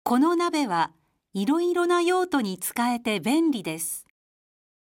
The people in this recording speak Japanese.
この鍋はいろいろな用途に使えて便利です。